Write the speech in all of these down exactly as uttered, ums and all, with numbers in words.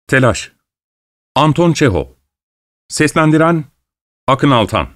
Telaş. Anton Çehov. Seslendiren Akın Altan.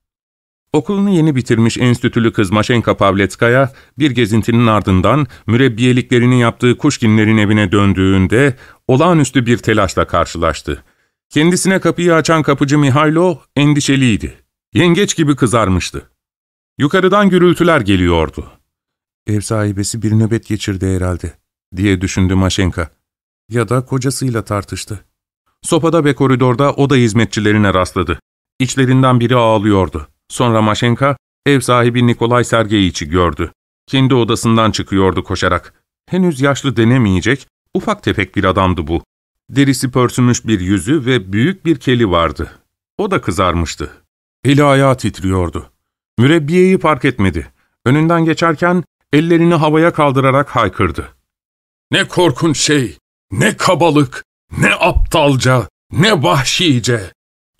Okulunu yeni bitirmiş enstitülü kız Maşenka Pavletskaya, bir gezintinin ardından mürebbiyeliklerini yaptığı Kuşkinlerin evine döndüğünde olağanüstü bir telaşla karşılaştı. Kendisine kapıyı açan kapıcı Mihailo endişeliydi. Yengeç gibi kızarmıştı. Yukarıdan gürültüler geliyordu. "Ev sahibesi bir nöbet geçirdi herhalde," diye düşündü Maşenka. Ya da kocasıyla tartıştı. Sopada ve koridorda oda hizmetçilerine rastladı. İçlerinden biri ağlıyordu. Sonra Maşenka, ev sahibi Nikolay Sergeyiç'i gördü. Kendi odasından çıkıyordu koşarak. Henüz yaşlı denemeyecek, ufak tefek bir adamdı bu. Derisi pörsümüş bir yüzü ve büyük bir keli vardı. O da kızarmıştı. Eli ayağı titriyordu. Mürebbiyeyi fark etmedi. Önünden geçerken ellerini havaya kaldırarak haykırdı. "Ne korkunç şey, ne kabalık, ne aptalca, ne vahşice,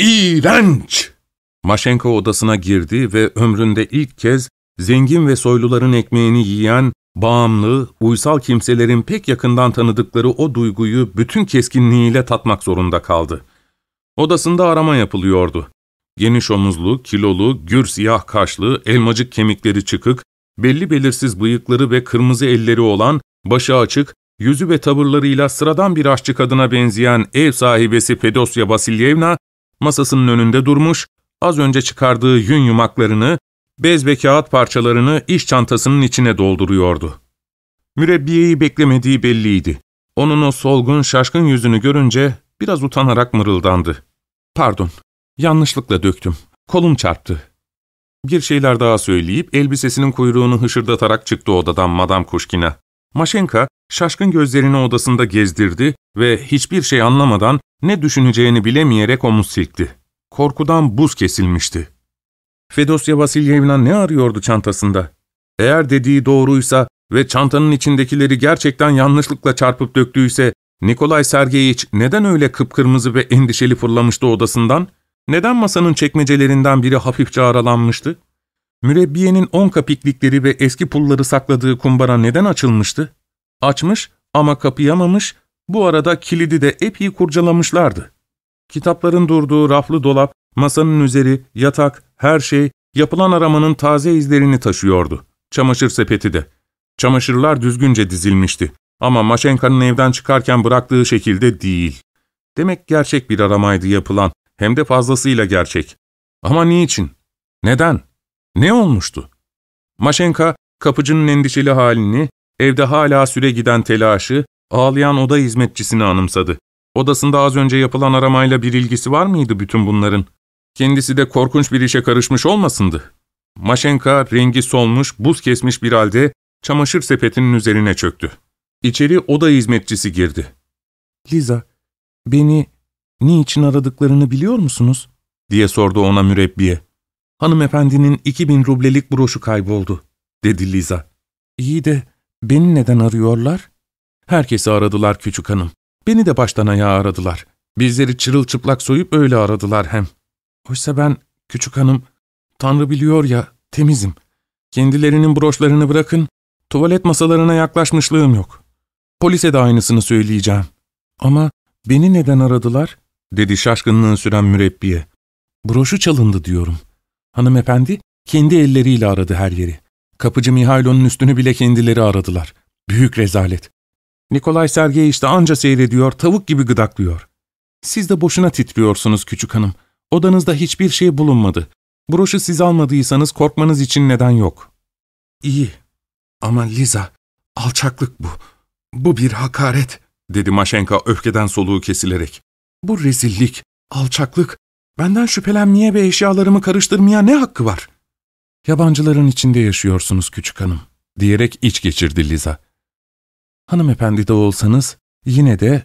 iğrenç!" Maşenka odasına girdi ve ömründe ilk kez zengin ve soyluların ekmeğini yiyen, bağımlı, uysal kimselerin pek yakından tanıdıkları o duyguyu bütün keskinliğiyle tatmak zorunda kaldı. Odasında arama yapılıyordu. Geniş omuzlu, kilolu, gür siyah kaşlı, elmacık kemikleri çıkık, belli belirsiz bıyıkları ve kırmızı elleri olan, başı açık, yüzü ve tavırlarıyla sıradan bir aşçı kadına benzeyen ev sahibesi Fedosya Vasilyevna, masasının önünde durmuş, az önce çıkardığı yün yumaklarını, bez ve kağıt parçalarını iş çantasının içine dolduruyordu. Mürebbiyeyi beklemediği belliydi. Onun o solgun, şaşkın yüzünü görünce biraz utanarak mırıldandı. "Pardon, yanlışlıkla döktüm, kolum çarptı." Bir şeyler daha söyleyip elbisesinin kuyruğunu hışırdatarak çıktı odadan Madame Kuşkina. Maşenka, şaşkın gözlerini odasında gezdirdi ve hiçbir şey anlamadan, ne düşüneceğini bilemeyerek omuz silkti. Korkudan buz kesilmişti. Fedosya Vasilyevna ne arıyordu çantasında? Eğer dediği doğruysa ve çantanın içindekileri gerçekten yanlışlıkla çarpıp döktüyse, Nikolay Sergeyiç neden öyle kıpkırmızı ve endişeli fırlamıştı odasından? Neden masanın çekmecelerinden biri hafifçe aralanmıştı? Mürebbiyenin on kapiklikleri ve eski pulları sakladığı kumbara neden açılmıştı? Açmış ama kapayamamış, bu arada kilidi de epey kurcalamışlardı. Kitapların durduğu raflı dolap, masanın üzeri, yatak, her şey, yapılan aramanın taze izlerini taşıyordu. Çamaşır sepeti de. Çamaşırlar düzgünce dizilmişti. Ama Maşenka'nın evden çıkarken bıraktığı şekilde değil. Demek gerçek bir aramaydı yapılan, hem de fazlasıyla gerçek. Ama niçin? Neden? Ne olmuştu? Maşenka, kapıcının endişeli halini, evde hala süre giden telaşı, ağlayan oda hizmetçisini anımsadı. Odasında az önce yapılan aramayla bir ilgisi var mıydı bütün bunların? Kendisi de korkunç bir işe karışmış olmasındı? Maşenka, rengi solmuş, buz kesmiş bir halde çamaşır sepetinin üzerine çöktü. İçeri oda hizmetçisi girdi. "Liza, beni niçin aradıklarını biliyor musunuz?" diye sordu ona mürebbiye. "Hanımefendinin iki bin rublelik broşu kayboldu," dedi Liza. "İyi de beni neden arıyorlar?" "Herkesi aradılar küçük hanım. Beni de baştan ayağa aradılar. Bizleri çırılçıplak soyup öyle aradılar hem. Oysa ben, küçük hanım, Tanrı biliyor ya, temizim. Kendilerinin broşlarını bırakın, tuvalet masalarına yaklaşmışlığım yok. Polise de aynısını söyleyeceğim. Ama beni neden aradılar?" dedi şaşkınlığı süren mürebbiye. "Broşu çalındı diyorum. Hanımefendi kendi elleriyle aradı her yeri. Kapıcı Mihailo'nun üstünü bile kendileri aradılar. Büyük rezalet. Nikolay Sergeyiç de anca seyrediyor, tavuk gibi gıdaklıyor. Siz de boşuna titriyorsunuz küçük hanım. Odanızda hiçbir şey bulunmadı. Broşu siz almadıysanız korkmanız için neden yok." "İyi. Ama Liza, alçaklık bu. Bu bir hakaret," dedi Maşenka öfkeden soluğu kesilerek. "Bu rezillik, alçaklık, benden şüphelenmeye ve eşyalarımı karıştırmaya ne hakkı var?" "Yabancıların içinde yaşıyorsunuz küçük hanım," diyerek iç geçirdi Liza. "Hanımefendi de olsanız yine de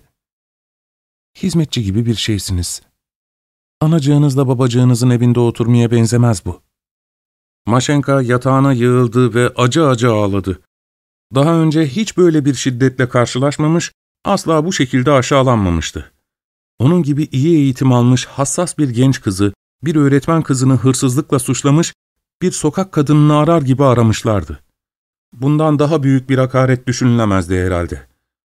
hizmetçi gibi bir şeysiniz. Anacığınızla babacığınızın evinde oturmaya benzemez bu." Maşenka yatağına yığıldı ve acı acı ağladı. Daha önce hiç böyle bir şiddetle karşılaşmamış, asla bu şekilde aşağılanmamıştı. Onun gibi iyi eğitim almış hassas bir genç kızı, bir öğretmen kızını hırsızlıkla suçlamış, bir sokak kadınını arar gibi aramışlardı. Bundan daha büyük bir hakaret düşünülemezdi herhalde.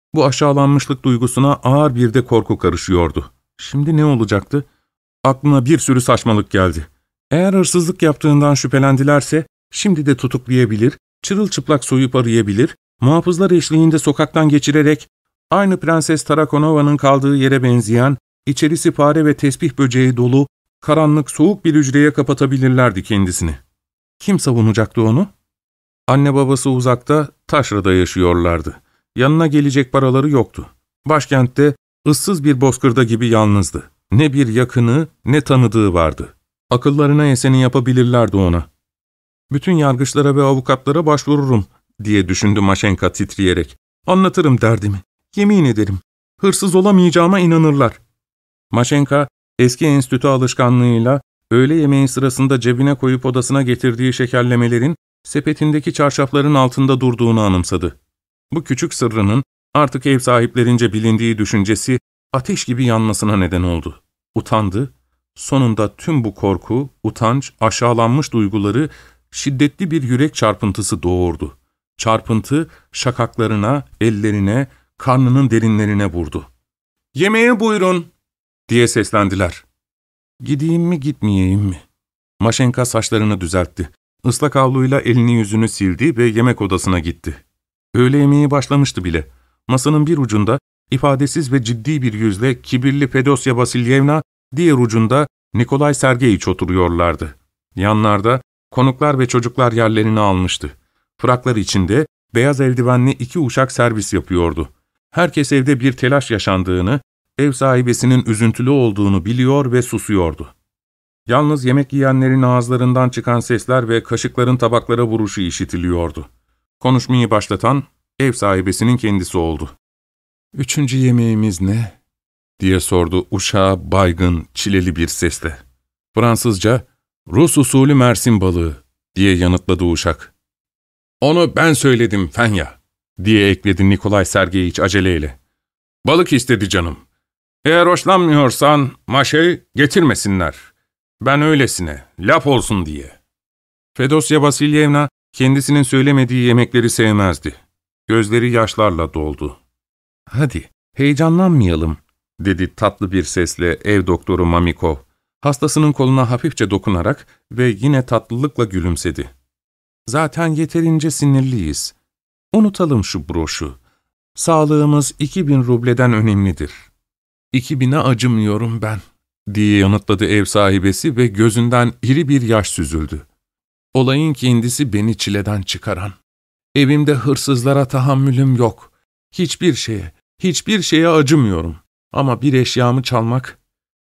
Bu aşağılanmışlık duygusuna ağır bir de korku karışıyordu. Şimdi ne olacaktı? Aklına bir sürü saçmalık geldi. Eğer hırsızlık yaptığından şüphelendilerse, şimdi de tutuklayabilir, çırılçıplak soyup arayabilir, muhafızlar eşliğinde sokaktan geçirerek, aynı Prenses Tarakonova'nın kaldığı yere benzeyen, içerisi fare ve tesbih böceği dolu, karanlık, soğuk bir hücreye kapatabilirlerdi kendisini. Kim savunacaktı onu? Anne babası uzakta, taşrada yaşıyorlardı. Yanına gelecek paraları yoktu. Başkentte, ıssız bir bozkırda gibi yalnızdı. Ne bir yakını, ne tanıdığı vardı. Akıllarına eseni yapabilirlerdi ona. Bütün yargıçlara ve avukatlara başvururum, diye düşündü Maşenka titreyerek. Anlatırım derdimi. Yemin ederim. Hırsız olamayacağıma inanırlar. Maşenka, eski enstitü alışkanlığıyla, öğle yemeği sırasında cebine koyup odasına getirdiği şekerlemelerin, sepetindeki çarşafların altında durduğunu anımsadı. Bu küçük sırrının, artık ev sahiplerince bilindiği düşüncesi, ateş gibi yanmasına neden oldu. Utandı. Sonunda tüm bu korku, utanç, aşağılanmış duyguları şiddetli bir yürek çarpıntısı doğurdu. Çarpıntı şakaklarına, ellerine, karnının derinlerine vurdu. ''Yemeğe buyurun!'' diye seslendiler. ''Gideyim mi, gitmeyeyim mi?'' Maşenka saçlarını düzeltti. Islak havluyla elini yüzünü sildi ve yemek odasına gitti. Öğle yemeği başlamıştı bile. Masanın bir ucunda, ifadesiz ve ciddi bir yüzle kibirli Fedosya Vasilyevna, diğer ucunda Nikolay Sergeyiç oturuyorlardı. Yanlarda konuklar ve çocuklar yerlerini almıştı. Fraklar içinde beyaz eldivenli iki uşak servis yapıyordu. Herkes evde bir telaş yaşandığını, ev sahibesinin üzüntülü olduğunu biliyor ve susuyordu. Yalnız yemek yiyenlerin ağızlarından çıkan sesler ve kaşıkların tabaklara vuruşu işitiliyordu. Konuşmayı başlatan ev sahibesinin kendisi oldu. ''Üçüncü yemeğimiz ne?'' diye sordu uşağa baygın, çileli bir sesle. Fransızca, ''Rus usulü Mersin balığı'' diye yanıtladı uşak. ''Onu ben söyledim Fenya'' diye ekledi Nikolay Sergeyiç aceleyle. ''Balık istedi canım. Eğer hoşlanmıyorsan maşe getirmesinler. Ben öylesine, laf olsun diye.'' Fedosya Vasilyevna kendisinin söylemediği yemekleri sevmezdi. Gözleri yaşlarla doldu. ''Hadi, heyecanlanmayalım'' dedi tatlı bir sesle ev doktoru Mamikov. Hastasının koluna hafifçe dokunarak ve yine tatlılıkla gülümsedi. ''Zaten yeterince sinirliyiz. Unutalım şu broşu. Sağlığımız iki bin rubleden önemlidir.'' ''İki bine acımıyorum ben'' diye yanıtladı ev sahibesi ve gözünden iri bir yaş süzüldü. ''Olayın kendisi beni çileden çıkaran. Evimde hırsızlara tahammülüm yok. Hiçbir şeye, hiçbir şeye acımıyorum. Ama bir eşyamı çalmak,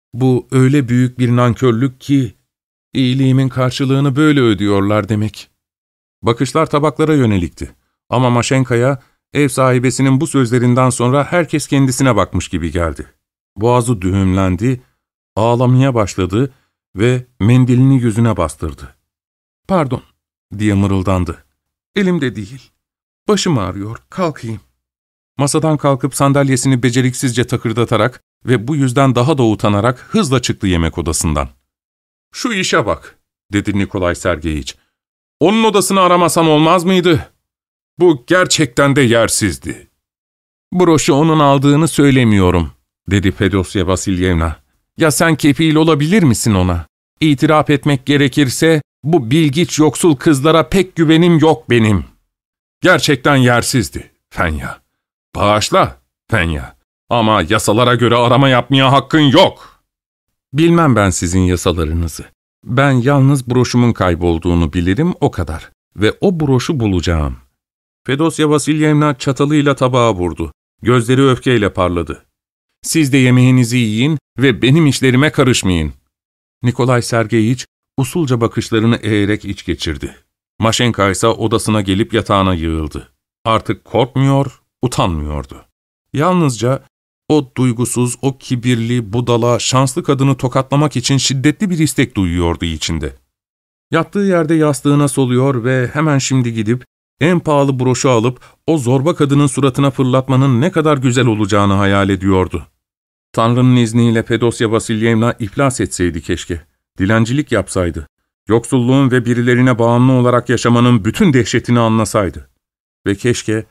bu öyle büyük bir nankörlük ki, iyiliğimin karşılığını böyle ödüyorlar demek.'' Bakışlar tabaklara yönelikti. Ama Maşenka'ya, ev sahibesinin bu sözlerinden sonra herkes kendisine bakmış gibi geldi. Boğazı düğümlendi, ağlamaya başladı ve mendilini yüzüne bastırdı. ''Pardon'' diye mırıldandı. ''Elimde değil. Başım ağrıyor, kalkayım.'' Masadan kalkıp sandalyesini beceriksizce takırdatarak ve bu yüzden daha da utanarak hızla çıktı yemek odasından. ''Şu işe bak'' dedi Nikolay Sergeyiç. ''Onun odasını aramasam olmaz mıydı? Bu gerçekten de yersizdi.'' ''Broşu onun aldığını söylemiyorum'' dedi Fedosya Vasilyevna. ''Ya sen kefil olabilir misin ona? İtiraf etmek gerekirse bu bilgiç yoksul kızlara pek güvenim yok benim. Gerçekten yersizdi, Fenya. Bağışla, Fenya. Ama yasalara göre arama yapmaya hakkın yok.'' ''Bilmem ben sizin yasalarınızı. Ben yalnız broşumun kaybolduğunu bilirim, o kadar. Ve o broşu bulacağım.'' Fedosya Vasilyevna çatalıyla tabağa vurdu. Gözleri öfkeyle parladı. ''Siz de yemeğinizi yiyin ve benim işlerime karışmayın.'' Nikolay Sergeyiç usulca bakışlarını eğerek iç geçirdi. Maşenka ise odasına gelip yatağına yığıldı. Artık korkmuyor, utanmıyordu. Yalnızca o duygusuz, o kibirli, budala, şanslı kadını tokatlamak için şiddetli bir istek duyuyordu içinde. Yattığı yerde yastığına soluyor ve hemen şimdi gidip en pahalı broşu alıp o zorba kadının suratına fırlatmanın ne kadar güzel olacağını hayal ediyordu. Tanrı'nın izniyle Fedosya Vasilyevna iflas etseydi keşke. Dilencilik yapsaydı. Yoksulluğun ve birilerine bağımlı olarak yaşamanın bütün dehşetini anlasaydı. Ve keşke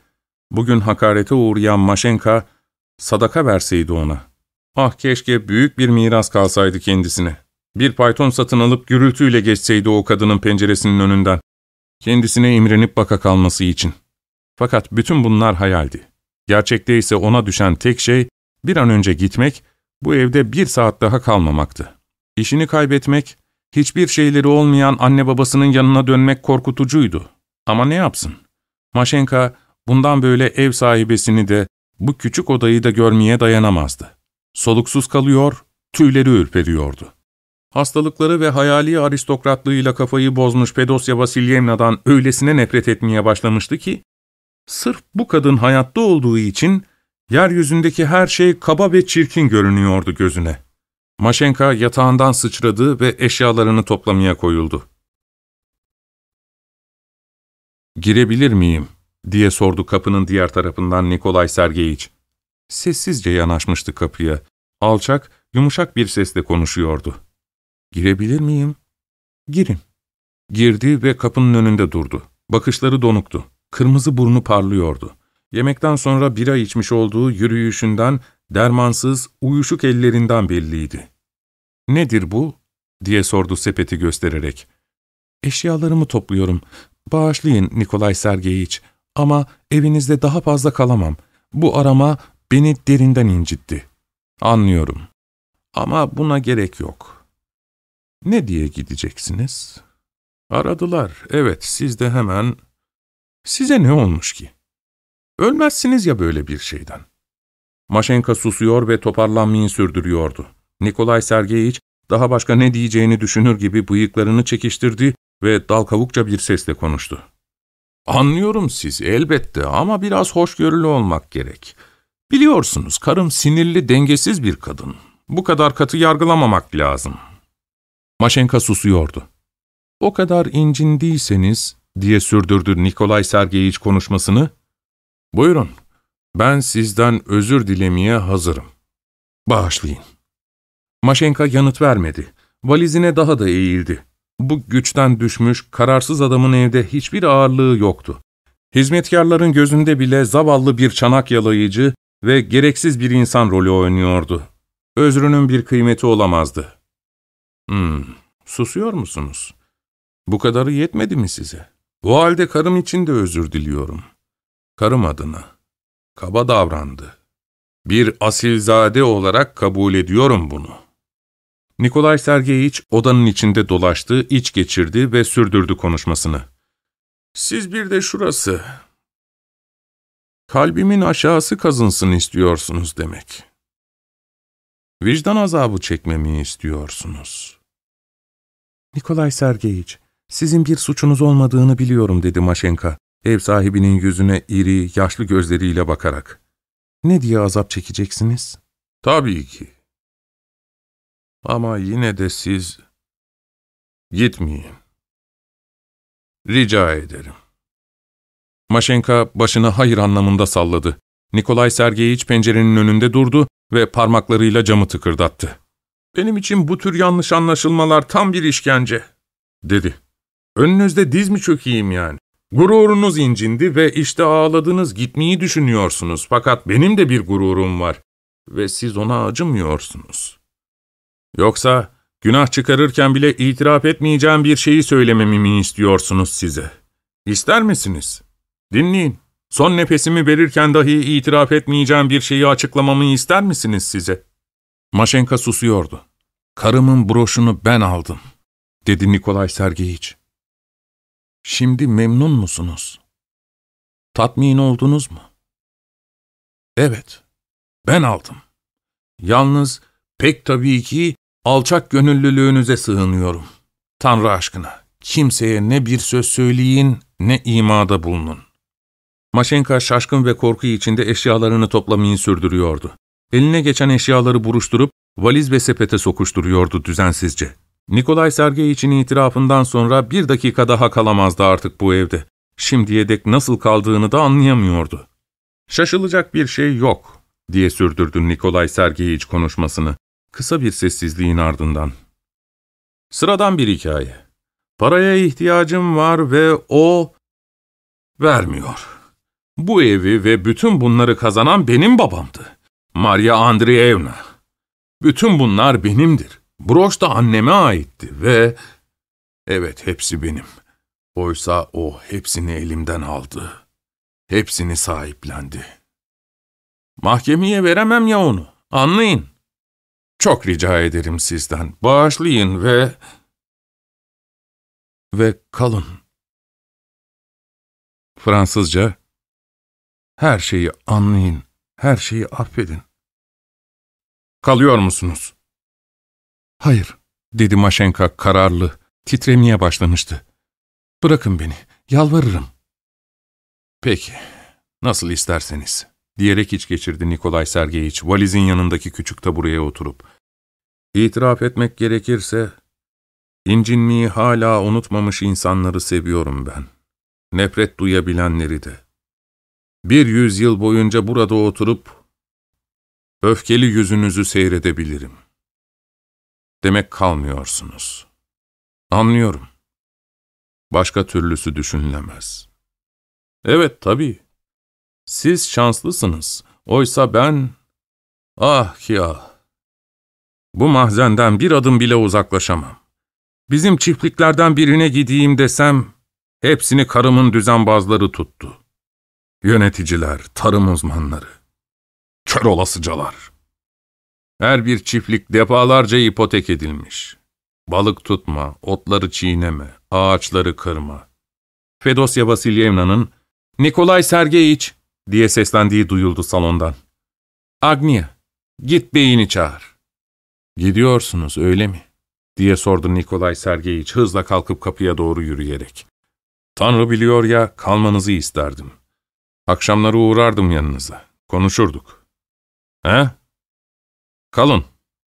Bugün hakarete uğrayan Maşenka, sadaka verseydi ona. Ah keşke büyük bir miras kalsaydı kendisine. Bir fayton satın alıp gürültüyle geçseydi o kadının penceresinin önünden. Kendisine imrenip baka kalması için. Fakat bütün bunlar hayaldi. Gerçekte ise ona düşen tek şey, bir an önce gitmek, bu evde bir saat daha kalmamaktı. İşini kaybetmek, hiçbir şeyleri olmayan anne babasının yanına dönmek korkutucuydu. Ama ne yapsın? Maşenka, bundan böyle ev sahibesini de, bu küçük odayı da görmeye dayanamazdı. Soluksuz kalıyor, tüyleri ürperiyordu. Hastalıkları ve hayali aristokratlığıyla kafayı bozmuş Fedosya Vasilyevna'dan öylesine nefret etmeye başlamıştı ki, sırf bu kadın hayatta olduğu için, yeryüzündeki her şey kaba ve çirkin görünüyordu gözüne. Maşenka yatağından sıçradı ve eşyalarını toplamaya koyuldu. ''Girebilir miyim?'' diye sordu kapının diğer tarafından Nikolay Sergeyiç. Sessizce yanaşmıştı kapıya. Alçak, yumuşak bir sesle konuşuyordu. ''Girebilir miyim?'' ''Girin.'' Girdi ve kapının önünde durdu. Bakışları donuktu. Kırmızı burnu parlıyordu. Yemekten sonra bira içmiş olduğu yürüyüşünden, dermansız, uyuşuk ellerinden belliydi. ''Nedir bu?'' diye sordu sepeti göstererek. ''Eşyalarımı topluyorum. Bağışlayın Nikolay Sergeyiç ama evinizde daha fazla kalamam. Bu arama beni derinden incitti.'' ''Anlıyorum. Ama buna gerek yok.'' ''Ne diye gideceksiniz?'' ''Aradılar. Evet, siz de hemen...'' ''Size ne olmuş ki? Ölmezsiniz ya böyle bir şeyden.'' Maşenka susuyor ve toparlanmayı sürdürüyordu. Nikolay Sergeyiç daha başka ne diyeceğini düşünür gibi bıyıklarını çekiştirdi ve dal kavukça bir sesle konuştu. ''Anlıyorum sizi elbette ama biraz hoşgörülü olmak gerek. Biliyorsunuz karım sinirli, dengesiz bir kadın. Bu kadar katı yargılamamak lazım.'' Maşenka susuyordu. ''O kadar incindiyseniz...'' diye sürdürdü Nikolay Sergeyiç konuşmasını. ''Buyurun, ben sizden özür dilemeye hazırım. Bağışlayın.'' Maşenka yanıt vermedi. Valizine daha da eğildi. Bu güçten düşmüş, kararsız adamın evde hiçbir ağırlığı yoktu. Hizmetkarların gözünde bile zavallı bir çanak yalayıcı ve gereksiz bir insan rolü oynuyordu. Özrünün bir kıymeti olamazdı. ''Hmm, susuyor musunuz? Bu kadarı yetmedi mi size? O halde karım için de özür diliyorum. Karım adına. Kaba davrandı. Bir asilzade olarak kabul ediyorum bunu.'' Nikolay Sergeyiç odanın içinde dolaştı, iç geçirdi ve sürdürdü konuşmasını. ''Siz bir de şurası. Kalbimin aşağısı kazınsın istiyorsunuz demek. Vicdan azabı çekmemi istiyorsunuz.'' ''Nikolay Sergeyiç, sizin bir suçunuz olmadığını biliyorum.'' dedi Maşenka, ev sahibinin yüzüne iri, yaşlı gözleriyle bakarak. ''Ne diye azap çekeceksiniz?'' ''Tabii ki. Ama yine de siz gitmeyin. Rica ederim.'' Maşenka başını hayır anlamında salladı. Nikolay Sergeyiç pencerenin önünde durdu ve parmaklarıyla camı tıkırdattı. ''Benim için bu tür yanlış anlaşılmalar tam bir işkence.'' dedi. ''Önünüzde diz mi çökeyim yani? Gururunuz incindi ve işte ağladınız, gitmeyi düşünüyorsunuz. Fakat benim de bir gururum var ve siz ona acımıyorsunuz. Yoksa günah çıkarırken bile itiraf etmeyeceğim bir şeyi söylememi mi istiyorsunuz size? İster misiniz? Dinleyin. Son nefesimi verirken dahi itiraf etmeyeceğim bir şeyi açıklamamı ister misiniz size?'' Maşenka susuyordu. ''Karımın broşunu ben aldım.'' dedi Nikolay Sergeyiç. ''Şimdi memnun musunuz? Tatmin oldunuz mu?'' ''Evet, ben aldım. Yalnız pek tabii ki alçak gönüllülüğünüze sığınıyorum. Tanrı aşkına, kimseye ne bir söz söyleyin, ne imada bulunun.'' Maşenka şaşkın ve korku içinde eşyalarını toplamayı sürdürüyordu. Eline geçen eşyaları buruşturup valiz ve sepete sokuşturuyordu düzensizce. Nikolay Sergeyiç'in itirafından sonra bir dakika daha kalamazdı artık bu evde. Şimdiye dek nasıl kaldığını da anlayamıyordu. ''Şaşılacak bir şey yok.'' diye sürdürdü Nikolay Sergeyiç konuşmasını. Kısa bir sessizliğin ardından. ''Sıradan bir hikaye. Paraya ihtiyacım var ve o vermiyor. Bu evi ve bütün bunları kazanan benim babamdı. Maria Andreevna. Bütün bunlar benimdir. Broş da anneme aitti ve... Evet, hepsi benim. Oysa o hepsini elimden aldı. Hepsini sahiplendi. Mahkemeye veremem ya onu. Anlayın. Çok rica ederim sizden. Bağışlayın ve... Ve kalın. Fransızca, her şeyi anlayın, her şeyi affedin. Kalıyor musunuz? Hayır, dedi Maşenka kararlı, titremeye başlamıştı. Bırakın beni, yalvarırım. Peki, nasıl isterseniz, diyerek iç geçirdi Nikolay Sergeyiç, valizin yanındaki küçük tabureye oturup. İtiraf etmek gerekirse, incinmeyi hala unutmamış insanları seviyorum ben. Nefret duyabilenleri de. Bir yüzyıl boyunca burada oturup, öfkeli yüzünüzü seyredebilirim. Demek kalmıyorsunuz. Anlıyorum. Başka türlüsü düşünülemez. Evet, tabii. Siz şanslısınız. Oysa ben... Ah ki ah! Bu mahzenden bir adım bile uzaklaşamam. Bizim çiftliklerden birine gideyim desem, hepsini karımın düzenbazları tuttu. Yöneticiler, tarım uzmanları. Kör olasıcalar. Her bir çiftlik defalarca ipotek edilmiş. Balık tutma, otları çiğneme, ağaçları kırma. Fedosya Vasilyevna'nın "Nikolay Sergeyiç" diye seslendiği duyuldu salondan. "Agnia, git beyini çağır." "Gidiyorsunuz, öyle mi?" diye sordu Nikolay Sergeyiç hızla kalkıp kapıya doğru yürüyerek. "Tanrı biliyor ya, kalmanızı isterdim. Akşamları uğrardım yanınıza, konuşurduk." "He? Kalın."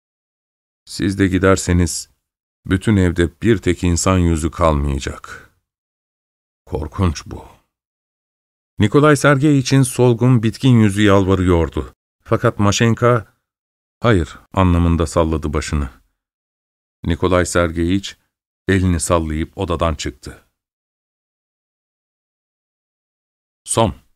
"Siz de giderseniz, bütün evde bir tek insan yüzü kalmayacak. Korkunç bu." Nikolay Sergeyiç'in solgun, bitkin yüzü yalvarıyordu. Fakat Maşenka, hayır anlamında salladı başını. Nikolay Sergeyiç, elini sallayıp odadan çıktı. Son.